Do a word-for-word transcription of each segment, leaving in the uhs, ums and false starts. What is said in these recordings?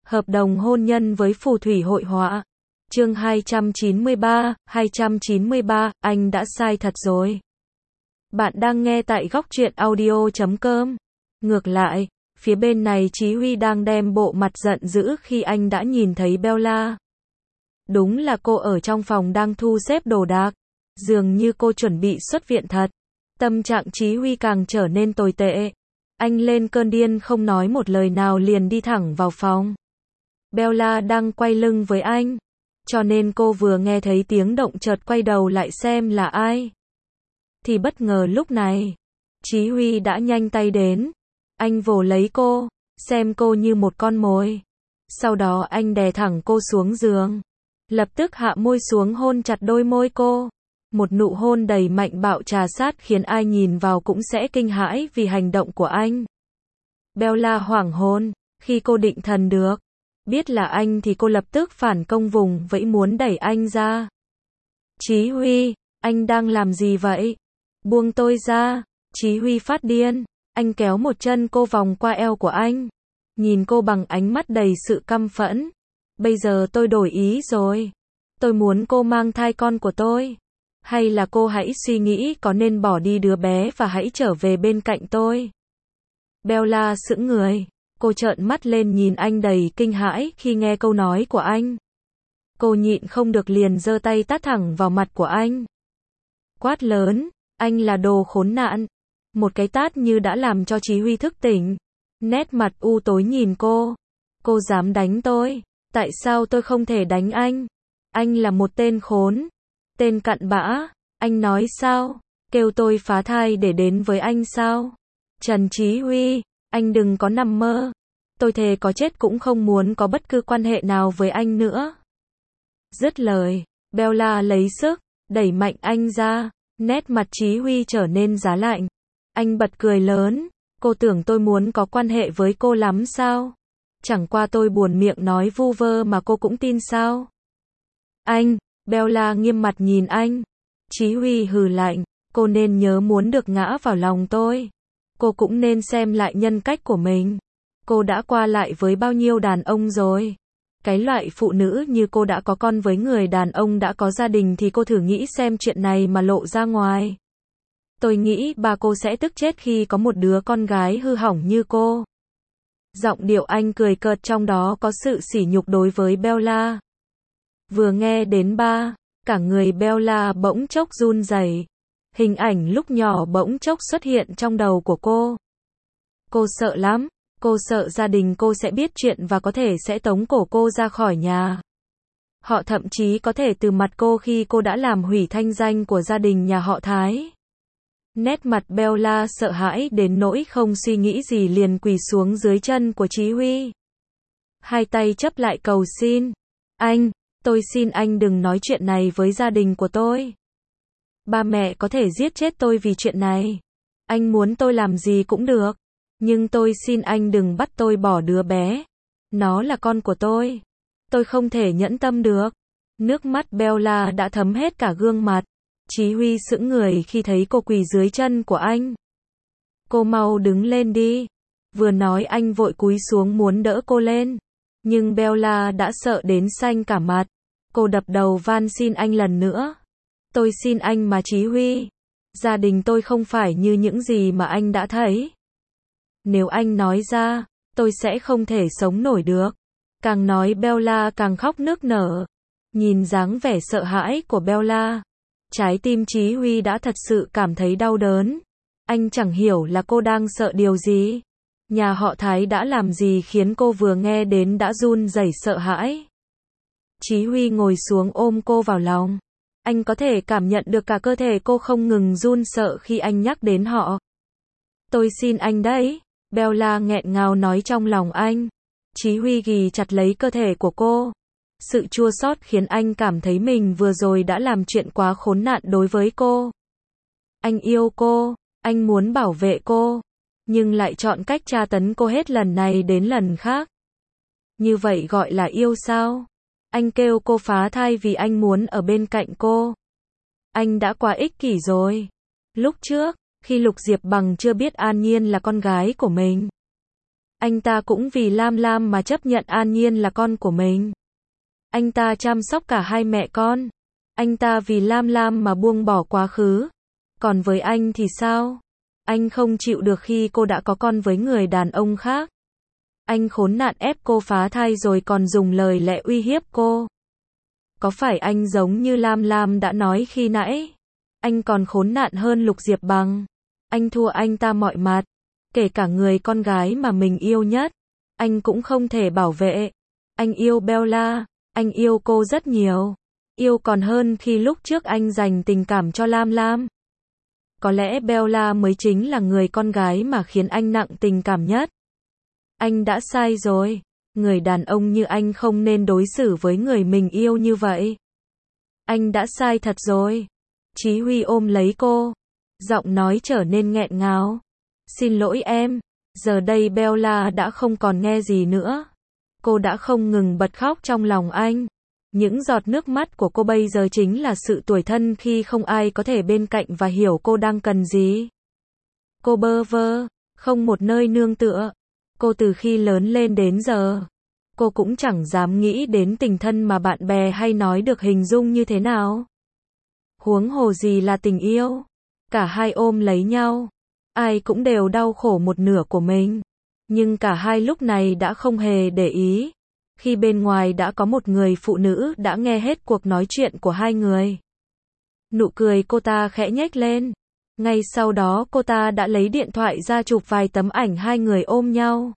Hợp đồng hôn nhân với phù thủy hội họa. Chương hai trăm chín mươi ba, hai trăm chín mươi ba, anh đã sai thật rồi. Bạn đang nghe tại góc truyện audio chấm com. Ngược lại, phía bên này Chí Huy đang đem bộ mặt giận dữ khi anh đã nhìn thấy Bella. Đúng là cô ở trong phòng đang thu xếp đồ đạc. Dường như cô chuẩn bị xuất viện thật. Tâm trạng Chí Huy càng trở nên tồi tệ. Anh lên cơn điên không nói một lời nào liền đi thẳng vào phòng. Bella đang quay lưng với anh. Cho nên cô vừa nghe thấy tiếng động chợt quay đầu lại xem là ai. Thì bất ngờ lúc này, Chí Huy đã nhanh tay đến. Anh vồ lấy cô, xem cô như một con mồi. Sau đó anh đè thẳng cô xuống giường. Lập tức hạ môi xuống hôn chặt đôi môi cô. Một nụ hôn đầy mạnh bạo trà sát khiến ai nhìn vào cũng sẽ kinh hãi vì hành động của anh. Bella hoảng hồn, khi cô định thần được. Biết là anh thì cô lập tức phản công vùng vẫy muốn đẩy anh ra. Chí Huy, anh đang làm gì vậy? Buông tôi ra. Chí Huy phát điên. Anh kéo một chân cô vòng qua eo của anh. Nhìn cô bằng ánh mắt đầy sự căm phẫn. Bây giờ tôi đổi ý rồi. Tôi muốn cô mang thai con của tôi. Hay là cô hãy suy nghĩ có nên bỏ đi đứa bé và hãy trở về bên cạnh tôi. Bella sững người. Cô trợn mắt lên nhìn anh đầy kinh hãi khi nghe câu nói của anh. Cô nhịn không được liền giơ tay tát thẳng vào mặt của anh. Quát lớn, anh là đồ khốn nạn. Một cái tát như đã làm cho Chí Huy thức tỉnh. Nét mặt u tối nhìn cô. Cô dám đánh tôi. Tại sao tôi không thể đánh anh? Anh là một tên khốn. Tên cặn bã. Anh nói sao? Kêu tôi phá thai để đến với anh sao? Trần Chí Huy, anh đừng có nằm mơ. Tôi thề có chết cũng không muốn có bất cứ quan hệ nào với anh nữa. Dứt lời, Bella lấy sức, đẩy mạnh anh ra. Nét mặt Chí Huy trở nên giá lạnh. Anh bật cười lớn. Cô tưởng tôi muốn có quan hệ với cô lắm sao? Chẳng qua tôi buồn miệng nói vu vơ mà cô cũng tin sao? Anh, Bella nghiêm mặt nhìn anh. Chí Huy hừ lạnh. Cô nên nhớ muốn được ngã vào lòng tôi. Cô cũng nên xem lại nhân cách của mình. Cô đã qua lại với bao nhiêu đàn ông rồi. Cái loại phụ nữ như cô đã có con với người đàn ông đã có gia đình thì cô thử nghĩ xem chuyện này mà lộ ra ngoài. Tôi nghĩ ba cô sẽ tức chết khi có một đứa con gái hư hỏng như cô. Giọng điệu anh cười cợt trong đó có sự sỉ nhục đối với Bella. Vừa nghe đến ba, cả người Bella bỗng chốc run rẩy. Hình ảnh lúc nhỏ bỗng chốc xuất hiện trong đầu của cô. Cô sợ lắm. Cô sợ gia đình cô sẽ biết chuyện và có thể sẽ tống cổ cô ra khỏi nhà. Họ thậm chí có thể từ mặt cô khi cô đã làm hủy thanh danh của gia đình nhà họ Thái. Nét mặt Bella sợ hãi đến nỗi không suy nghĩ gì liền quỳ xuống dưới chân của Chí Huy. Hai tay chấp lại cầu xin. Anh, tôi xin anh đừng nói chuyện này với gia đình của tôi. Ba mẹ có thể giết chết tôi vì chuyện này. Anh muốn tôi làm gì cũng được. Nhưng tôi xin anh đừng bắt tôi bỏ đứa bé. Nó là con của tôi. Tôi không thể nhẫn tâm được. Nước mắt Bella đã thấm hết cả gương mặt. Chí Huy sững người khi thấy cô quỳ dưới chân của anh. Cô mau đứng lên đi. Vừa nói anh vội cúi xuống muốn đỡ cô lên. Nhưng Bella đã sợ đến xanh cả mặt. Cô đập đầu van xin anh lần nữa. Tôi xin anh mà Chí Huy. Gia đình tôi không phải như những gì mà anh đã thấy. Nếu anh nói ra, tôi sẽ không thể sống nổi được. Càng nói Bella càng khóc nức nở. Nhìn dáng vẻ sợ hãi của Bella, trái tim Chí Huy đã thật sự cảm thấy đau đớn. Anh chẳng hiểu là cô đang sợ điều gì. Nhà họ Thái đã làm gì khiến cô vừa nghe đến đã run rẩy sợ hãi. Chí Huy ngồi xuống ôm cô vào lòng. Anh có thể cảm nhận được cả cơ thể cô không ngừng run sợ khi anh nhắc đến họ. Tôi xin anh đấy. Bella nghẹn ngào nói trong lòng anh. Chí Huy ghì chặt lấy cơ thể của cô. Sự chua xót khiến anh cảm thấy mình vừa rồi đã làm chuyện quá khốn nạn đối với cô. Anh yêu cô, anh muốn bảo vệ cô, nhưng lại chọn cách tra tấn cô hết lần này đến lần khác. Như vậy gọi là yêu sao? Anh kêu cô phá thai vì anh muốn ở bên cạnh cô. Anh đã quá ích kỷ rồi. Lúc trước, khi Lục Diệp Bằng chưa biết An Nhiên là con gái của mình, Anh ta cũng vì Lam Lam mà chấp nhận An Nhiên là con của mình. Anh ta chăm sóc cả hai mẹ con. Anh ta vì Lam Lam mà buông bỏ quá khứ. Còn với anh thì sao? Anh không chịu được khi cô đã có con với người đàn ông khác. Anh khốn nạn ép cô phá thai rồi còn dùng lời lẽ uy hiếp cô. Có phải anh giống như Lam Lam đã nói khi nãy? Anh còn khốn nạn hơn Lục Diệp Bằng. Anh thua anh ta mọi mặt. Kể cả người con gái mà mình yêu nhất. Anh cũng không thể bảo vệ. Anh yêu Bella. Anh yêu cô rất nhiều. Yêu còn hơn khi lúc trước anh dành tình cảm cho Lam Lam. Có lẽ Bella mới chính là người con gái mà khiến anh nặng tình cảm nhất. Anh đã sai rồi. Người đàn ông như anh không nên đối xử với người mình yêu như vậy. Anh đã sai thật rồi. Chí Huy ôm lấy cô. Giọng nói trở nên nghẹn ngào. Xin lỗi em. Giờ đây Bella đã không còn nghe gì nữa. Cô đã không ngừng bật khóc trong lòng anh. Những giọt nước mắt của cô bây giờ chính là sự tủi thân khi không ai có thể bên cạnh và hiểu cô đang cần gì. Cô bơ vơ, không một nơi nương tựa. Cô từ khi lớn lên đến giờ, cô cũng chẳng dám nghĩ đến tình thân mà bạn bè hay nói được hình dung như thế nào. Huống hồ gì là tình yêu. Cả hai ôm lấy nhau. Ai cũng đều đau khổ một nửa của mình. Nhưng cả hai lúc này đã không hề để ý. Khi bên ngoài đã có một người phụ nữ đã nghe hết cuộc nói chuyện của hai người. Nụ cười cô ta khẽ nhếch lên. Ngay sau đó cô ta đã lấy điện thoại ra chụp vài tấm ảnh hai người ôm nhau.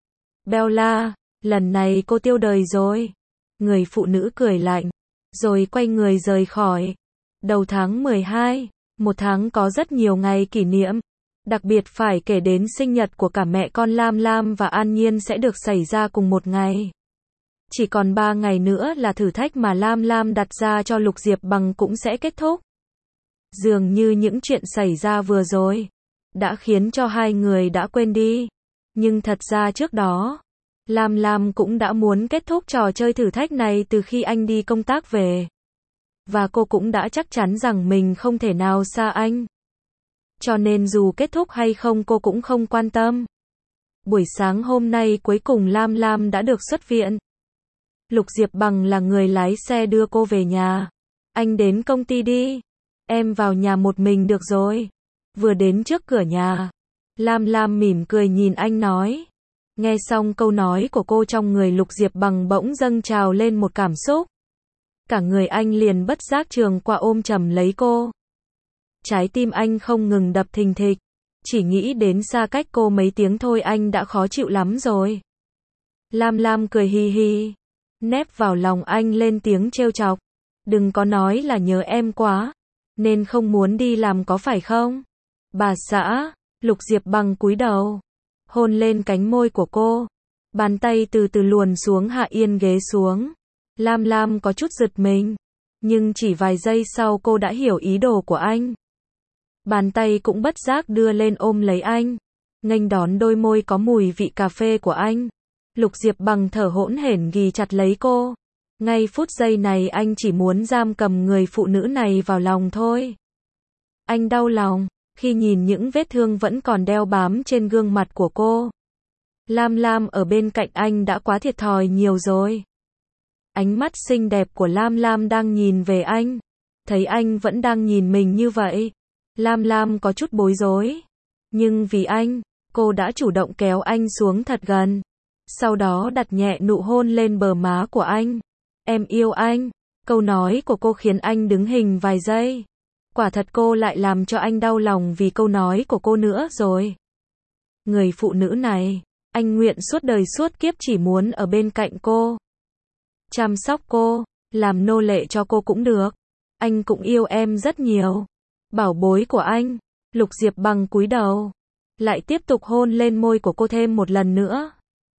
Bella, lần này cô tiêu đời rồi. Người phụ nữ cười lạnh. Rồi quay người rời khỏi. Đầu tháng mười hai, một tháng có rất nhiều ngày kỷ niệm. Đặc biệt phải kể đến sinh nhật của cả mẹ con Lam Lam và An Nhiên sẽ được xảy ra cùng một ngày. Chỉ còn ba ngày nữa là thử thách mà Lam Lam đặt ra cho Lục Diệp Bằng cũng sẽ kết thúc. Dường như những chuyện xảy ra vừa rồi đã khiến cho hai người đã quên đi. Nhưng thật ra trước đó, Lam Lam cũng đã muốn kết thúc trò chơi thử thách này từ khi anh đi công tác về. Và cô cũng đã chắc chắn rằng mình không thể nào xa anh. Cho nên dù kết thúc hay không cô cũng không quan tâm. Buổi sáng hôm nay cuối cùng Lam Lam đã được xuất viện. Lục Diệp Bằng là người lái xe đưa cô về nhà. Anh đến công ty đi. Em vào nhà một mình được rồi. Vừa đến trước cửa nhà, Lam Lam mỉm cười nhìn anh nói. Nghe xong câu nói của cô trong người Lục Diệp Bằng bỗng dâng trào lên một cảm xúc. Cả người anh liền bất giác trường qua ôm chầm lấy cô. Trái tim anh không ngừng đập thình thịch. Chỉ nghĩ đến xa cách cô mấy tiếng thôi anh đã khó chịu lắm rồi. Lam Lam cười hi hi. Nép vào lòng anh lên tiếng trêu chọc. Đừng có nói là nhớ em quá. Nên không muốn đi làm có phải không? Bà xã, Lục Diệp Bằng cúi đầu. Hôn lên cánh môi của cô. Bàn tay từ từ luồn xuống hạ yên ghế xuống. Lam Lam có chút giật mình. Nhưng chỉ vài giây sau cô đã hiểu ý đồ của anh. Bàn tay cũng bất giác đưa lên ôm lấy anh. Nghênh đón đôi môi có mùi vị cà phê của anh. Lục Diệp Bằng thở hỗn hển ghì chặt lấy cô. Ngay phút giây này anh chỉ muốn giam cầm người phụ nữ này vào lòng thôi. Anh đau lòng khi nhìn những vết thương vẫn còn đeo bám trên gương mặt của cô. Lam Lam ở bên cạnh anh đã quá thiệt thòi nhiều rồi. Ánh mắt xinh đẹp của Lam Lam đang nhìn về anh. Thấy anh vẫn đang nhìn mình như vậy. Lam Lam có chút bối rối. Nhưng vì anh, cô đã chủ động kéo anh xuống thật gần. Sau đó đặt nhẹ nụ hôn lên bờ má của anh. Em yêu anh. Câu nói của cô khiến anh đứng hình vài giây. Quả thật cô lại làm cho anh đau lòng vì câu nói của cô nữa rồi. Người phụ nữ này, anh nguyện suốt đời suốt kiếp chỉ muốn ở bên cạnh cô. Chăm sóc cô, làm nô lệ cho cô cũng được. Anh cũng yêu em rất nhiều. Bảo bối của anh. Lục Diệp Bằng cúi đầu. Lại tiếp tục hôn lên môi của cô thêm một lần nữa.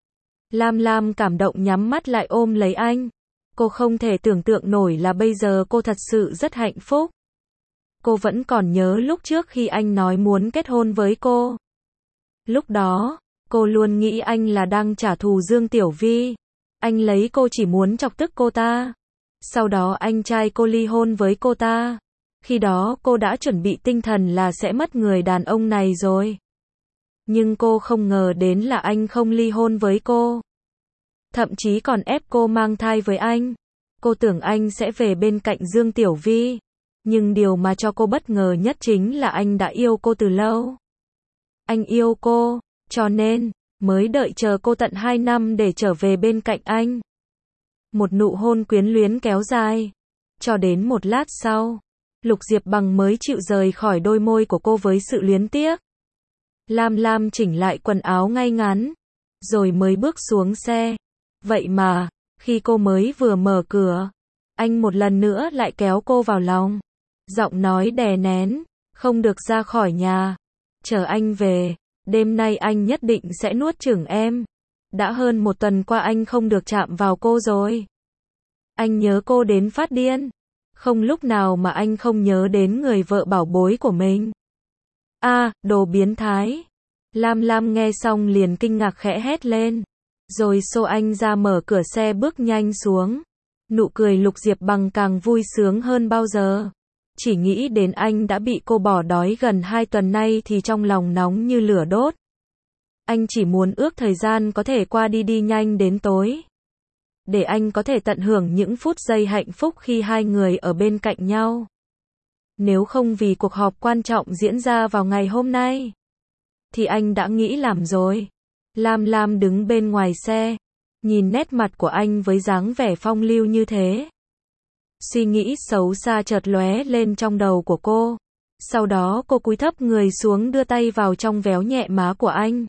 Lam Lam cảm động nhắm mắt lại ôm lấy anh. Cô không thể tưởng tượng nổi là bây giờ cô thật sự rất hạnh phúc. Cô vẫn còn nhớ lúc trước khi anh nói muốn kết hôn với cô. Lúc đó, cô luôn nghĩ anh là đang trả thù Dương Tiểu Vi. Anh lấy cô chỉ muốn chọc tức cô ta. Sau đó anh trai cô ly hôn với cô ta. Khi đó cô đã chuẩn bị tinh thần là sẽ mất người đàn ông này rồi. Nhưng cô không ngờ đến là anh không ly hôn với cô. Thậm chí còn ép cô mang thai với anh. Cô tưởng anh sẽ về bên cạnh Dương Tiểu Vi. Nhưng điều mà cho cô bất ngờ nhất chính là anh đã yêu cô từ lâu. Anh yêu cô, cho nên, mới đợi chờ cô tận hai năm để trở về bên cạnh anh. Một nụ hôn quyến luyến kéo dài. Cho đến một lát sau, Lục Diệp Bằng mới chịu rời khỏi đôi môi của cô với sự luyến tiếc. Lam Lam chỉnh lại quần áo ngay ngắn, rồi mới bước xuống xe. Vậy mà, khi cô mới vừa mở cửa, anh một lần nữa lại kéo cô vào lòng. Giọng nói đè nén, không được ra khỏi nhà. Chờ anh về, đêm nay anh nhất định sẽ nuốt chửng em. Đã hơn một tuần qua anh không được chạm vào cô rồi. Anh nhớ cô đến phát điên. Không lúc nào mà anh không nhớ đến người vợ bảo bối của mình. A, à, đồ biến thái. Lam Lam nghe xong liền kinh ngạc khẽ hét lên. Rồi xô anh ra mở cửa xe bước nhanh xuống. Nụ cười Lục Diệp Bằng càng vui sướng hơn bao giờ. Chỉ nghĩ đến anh đã bị cô bỏ đói gần hai tuần nay thì trong lòng nóng như lửa đốt. Anh chỉ muốn ước thời gian có thể qua đi đi nhanh đến tối. Để anh có thể tận hưởng những phút giây hạnh phúc khi hai người ở bên cạnh nhau. Nếu không vì cuộc họp quan trọng diễn ra vào ngày hôm nay, thì anh đã nghĩ làm rồi. Lam Lam đứng bên ngoài xe, nhìn nét mặt của anh với dáng vẻ phong lưu như thế. Suy nghĩ xấu xa chợt lóe lên trong đầu của cô. Sau đó cô cúi thấp người xuống đưa tay vào trong véo nhẹ má của anh.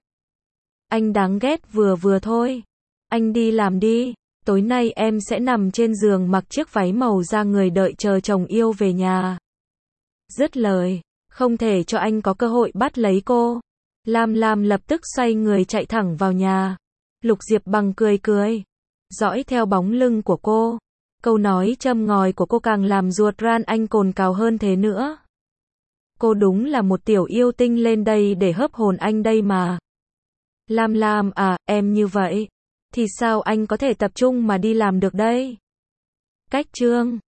Anh đáng ghét vừa vừa thôi. Anh đi làm đi. Tối nay em sẽ nằm trên giường mặc chiếc váy màu da người đợi chờ chồng yêu về nhà. Dứt lời, không thể cho anh có cơ hội bắt lấy cô. Lam Lam lập tức xoay người chạy thẳng vào nhà. Lục Diệp Bằng cười cười, dõi theo bóng lưng của cô. Câu nói châm ngòi của cô càng làm ruột ran anh cồn cào hơn thế nữa. Cô đúng là một tiểu yêu tinh lên đây để hớp hồn anh đây mà. Lam Lam à, em như vậy thì sao anh có thể tập trung mà đi làm được đây? Cách chương